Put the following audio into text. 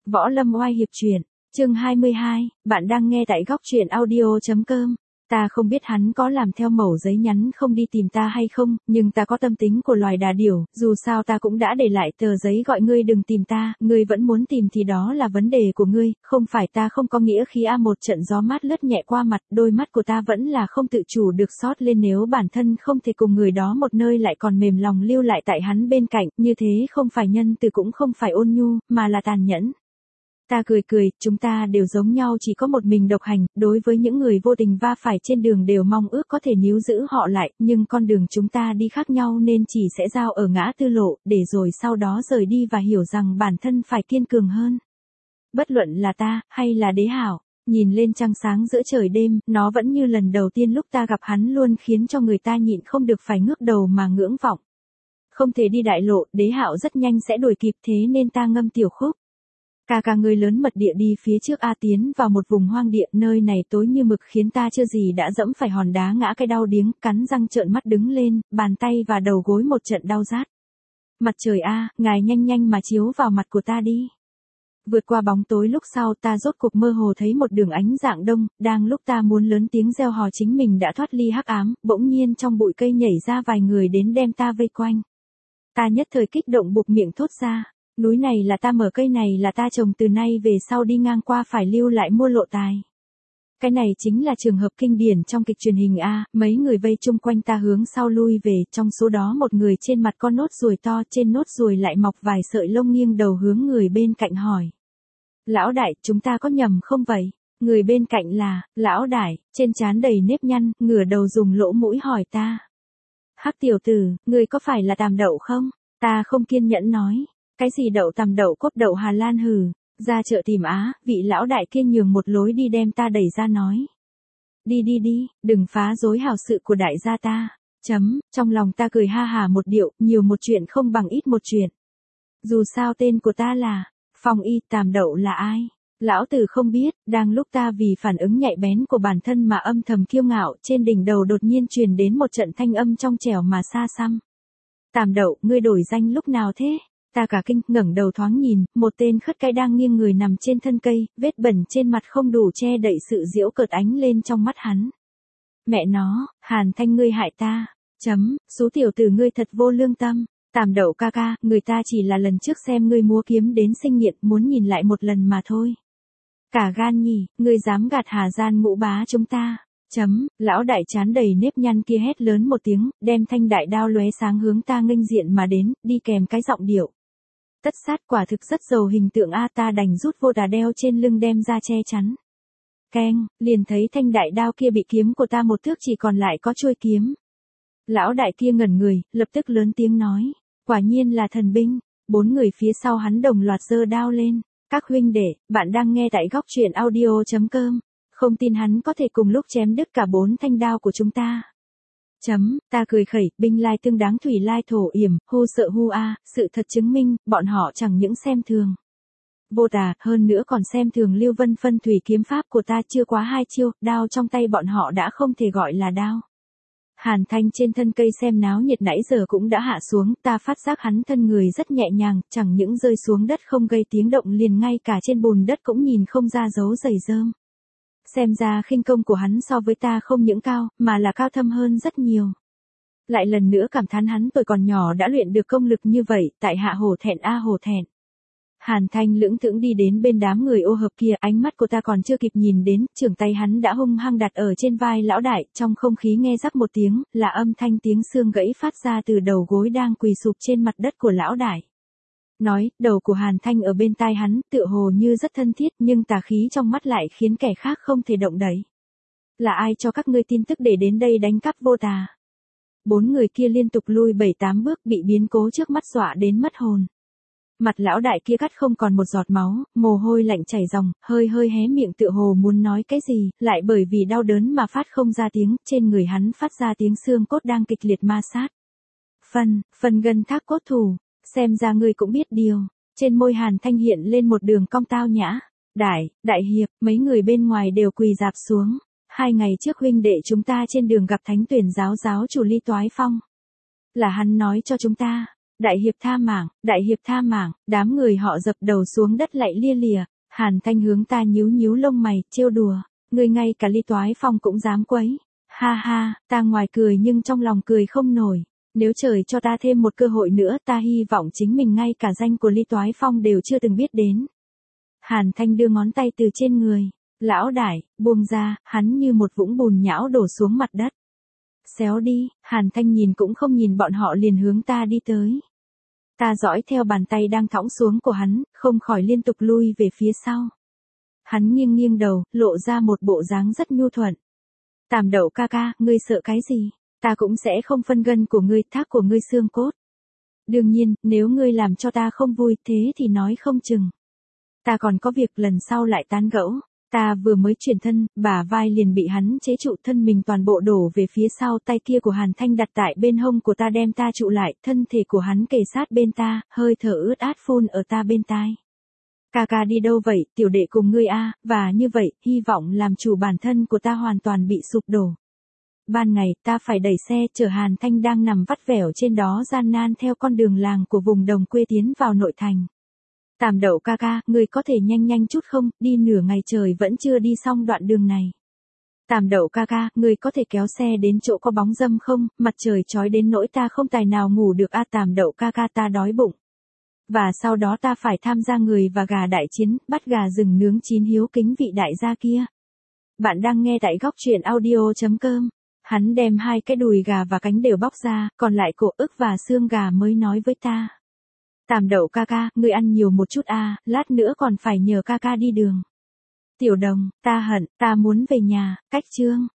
Võ Lâm oai hiệp truyện, chương 22, bạn đang nghe tại góc truyện audio.com. Ta không biết hắn có làm theo mẩu giấy nhắn không đi tìm ta hay không, nhưng ta có tâm tính của loài đà điểu, dù sao ta cũng đã để lại tờ giấy gọi ngươi đừng tìm ta, ngươi vẫn muốn tìm thì đó là vấn đề của ngươi, không phải ta không có nghĩa khi một trận gió mát lướt nhẹ qua mặt, đôi mắt của ta vẫn là không tự chủ được xót lên nếu bản thân không thể cùng người đó một nơi lại còn mềm lòng lưu lại tại hắn bên cạnh, như thế không phải nhân từ cũng không phải ôn nhu, mà là tàn nhẫn. Ta cười cười, chúng ta đều giống nhau chỉ có một mình độc hành, đối với những người vô tình va phải trên đường đều mong ước có thể níu giữ họ lại, nhưng con đường chúng ta đi khác nhau nên chỉ sẽ giao ở ngã tư lộ, để rồi sau đó rời đi và hiểu rằng bản thân phải kiên cường hơn. Bất luận là ta, hay là Đế Hảo, nhìn lên trăng sáng giữa trời đêm, nó vẫn như lần đầu tiên lúc ta gặp hắn luôn khiến cho người ta nhịn không được phải ngước đầu mà ngưỡng vọng. Không thể đi đại lộ, Đế Hạo rất nhanh sẽ đuổi kịp thế nên ta ngâm tiểu khúc. Cả người lớn mật địa đi phía trước tiến vào một vùng hoang địa, nơi này tối như mực khiến ta chưa gì đã dẫm phải hòn đá ngã cái đau điếng, cắn răng trợn mắt đứng lên, bàn tay và đầu gối một trận đau rát. Mặt trời ngài nhanh mà chiếu vào mặt của ta đi. Vượt qua bóng tối lúc sau ta rốt cuộc mơ hồ thấy một đường ánh rạng đông, đang lúc ta muốn lớn tiếng reo hò chính mình đã thoát ly hắc ám, bỗng nhiên trong bụi cây nhảy ra vài người đến đem ta vây quanh. Ta nhất thời kích động buộc miệng thốt ra. Núi này là ta mở, cây này là ta trồng, từ nay về sau đi ngang qua phải lưu lại mua lộ tài. Cái này chính là trường hợp kinh điển trong kịch truyền hình mấy người vây chung quanh ta hướng sau lui về, trong số đó một người trên mặt có nốt ruồi to, trên nốt ruồi lại mọc vài sợi lông, nghiêng đầu hướng người bên cạnh hỏi. Lão đại, chúng ta có nhầm không vậy? Người bên cạnh là, lão đại, trên trán đầy nếp nhăn, ngửa đầu dùng lỗ mũi hỏi ta. Hắc tiểu tử, người có phải là Tàm Đậu không? Ta không kiên nhẫn nói. Cái gì đậu Tàm Đậu cốt đậu Hà Lan hừ, ra chợ tìm vị lão đại kia nhường một lối đi đem ta đẩy ra nói. Đi, đừng phá rối hào sự của đại gia ta. Trong lòng ta cười ha hả một điệu, nhiều một chuyện không bằng ít một chuyện. Dù sao tên của ta là Phong Y, Tàm Đậu là ai? Lão tử không biết, đang lúc ta vì phản ứng nhạy bén của bản thân mà âm thầm kiêu ngạo, trên đỉnh đầu đột nhiên truyền đến một trận thanh âm trong trẻo mà xa xăm. Tàm Đậu, ngươi đổi danh lúc nào thế? Ta cả kinh, ngẩng đầu thoáng nhìn, một tên khất cái đang nghiêng người nằm trên thân cây, vết bẩn trên mặt không đủ che đậy sự giễu cợt ánh lên trong mắt hắn. Mẹ nó, Hàn Thanh ngươi hại ta. Số tiểu tử ngươi thật vô lương tâm. Tàm Đậu ca ca, người ta chỉ là lần trước xem ngươi múa kiếm đến sinh nghiện, muốn nhìn lại một lần mà thôi. Cả gan nhỉ, ngươi dám gạt Hà Gian Ngũ bá chúng ta. Lão đại trán đầy nếp nhăn kia hét lớn một tiếng, đem thanh đại đao lóe sáng hướng ta nghênh diện mà đến, đi kèm cái giọng điệu. Tất sát, quả thực rất giàu hình tượng ta đành rút vô đà đeo trên lưng đem ra che chắn. Keng, liền thấy thanh đại đao kia bị kiếm của ta một thước chỉ còn lại có chuôi kiếm. Lão đại kia ngẩn người, lập tức lớn tiếng nói, quả nhiên là thần binh. Bốn người phía sau hắn đồng loạt giơ đao lên. Các huynh đệ, bạn đang nghe tại góc truyện audio.com. Không tin hắn có thể cùng lúc chém đứt cả 4 thanh đao của chúng ta. Ta cười khẩy, binh lai tương đáng thủy lai thổ yểm, hô sợ hu sự thật chứng minh, bọn họ chẳng những xem thường vô tà, hơn nữa còn xem thường Lưu Vân phân thủy kiếm pháp của ta, chưa quá 2 chiêu, đao trong tay bọn họ đã không thể gọi là đao. Hàn Thanh trên thân cây xem náo nhiệt nãy giờ cũng đã hạ xuống, ta phát giác hắn thân người rất nhẹ nhàng, chẳng những rơi xuống đất không gây tiếng động, liền ngay cả trên bùn đất cũng nhìn không ra dấu giày rơm. Xem ra khinh công của hắn so với ta không những cao, mà là cao thâm hơn rất nhiều. Lại lần nữa cảm thán hắn tuổi còn nhỏ đã luyện được công lực như vậy, tại hạ hổ thẹn hổ thẹn. Hàn Thanh lững thững đi đến bên đám người ô hợp kia, ánh mắt của ta còn chưa kịp nhìn đến, trưởng tay hắn đã hung hăng đặt ở trên vai lão đại, trong không khí nghe rắc một tiếng, là âm thanh tiếng xương gãy phát ra từ đầu gối đang quỳ sụp trên mặt đất của lão đại. Nói, đầu của Hàn Thanh ở bên tai hắn, tựa hồ như rất thân thiết, nhưng tà khí trong mắt lại khiến kẻ khác không thể động đậy. Là ai cho các ngươi tin tức để đến đây đánh cắp vô tà? 4 người kia liên tục lui 7-8 bước, bị biến cố trước mắt dọa đến mất hồn. Mặt lão đại kia cắt không còn một giọt máu, mồ hôi lạnh chảy ròng, hơi hé miệng tựa hồ muốn nói cái gì, lại bởi vì đau đớn mà phát không ra tiếng, trên người hắn phát ra tiếng xương cốt đang kịch liệt ma sát. Phần gân thác cốt thủ, xem ra ngươi cũng biết điều. Trên môi Hàn Thanh hiện lên một đường cong tao nhã. Đại hiệp, mấy người bên ngoài đều quỳ rạp xuống. 2 ngày trước huynh đệ chúng ta trên đường gặp Thánh Tuyển giáo chủ Ly Toái Phong. Là hắn nói cho chúng ta, Đại hiệp tha mạng, đại hiệp tha mạng, đám người họ dập đầu xuống đất lạy lia lịa. Hàn Thanh hướng ta nhíu nhíu lông mày, trêu đùa, ngươi ngay cả Ly Toái Phong cũng dám quấy. Ha ha, ta ngoài cười nhưng trong lòng cười không nổi. Nếu trời cho ta thêm một cơ hội nữa, ta hy vọng chính mình ngay cả danh của Ly Toái Phong đều chưa từng biết đến. Hàn Thanh đưa ngón tay từ trên người. Lão đại, buông ra, hắn như một vũng bùn nhão đổ xuống mặt đất. Xéo đi, Hàn Thanh nhìn cũng không nhìn bọn họ liền hướng ta đi tới. Ta dõi theo bàn tay đang thõng xuống của hắn, không khỏi liên tục lui về phía sau. Hắn nghiêng nghiêng đầu, lộ ra một bộ dáng rất nhu thuận. Tàm Đậu ca ca, ngươi sợ cái gì? Ta cũng sẽ không phân gân của ngươi, thác của ngươi xương cốt. Đương nhiên, nếu ngươi làm cho ta không vui thế thì nói không chừng. Ta còn có việc lần sau lại tán gẫu. Ta vừa mới chuyển thân, bả vai liền bị hắn chế trụ, thân mình toàn bộ đổ về phía sau, tay kia của Hàn Thanh đặt tại bên hông của ta đem ta trụ lại, thân thể của hắn kề sát bên ta, hơi thở ướt át phun ở ta bên tai. Ca ca đi đâu vậy, tiểu đệ cùng ngươi a, và như vậy, hy vọng làm chủ bản thân của ta hoàn toàn bị sụp đổ. Ban ngày, ta phải đẩy xe chở Hàn Thanh đang nằm vắt vẻo trên đó gian nan theo con đường làng của vùng đồng quê tiến vào nội thành. Tàm Đậu ca ca, ngươi có thể nhanh nhanh chút không, đi nửa ngày trời vẫn chưa đi xong đoạn đường này. Tàm Đậu ca ca, ngươi có thể kéo xe đến chỗ có bóng râm không, mặt trời chói đến nỗi ta không tài nào ngủ được a. Tàm Đậu ca ca, ta đói bụng. Và sau đó ta phải tham gia người và gà đại chiến, bắt gà rừng nướng chín hiếu kính vị đại gia kia. Bạn đang nghe tại góc truyện audio.com. Hắn đem hai cái đùi gà và cánh đều bóc ra, còn lại cổ ức và xương gà mới nói với ta. Tàm Đậu ca ca, ngươi ăn nhiều một chút a, lát nữa còn phải nhờ ca ca đi đường. Tiểu Đồng, ta hận, ta muốn về nhà, cách chương.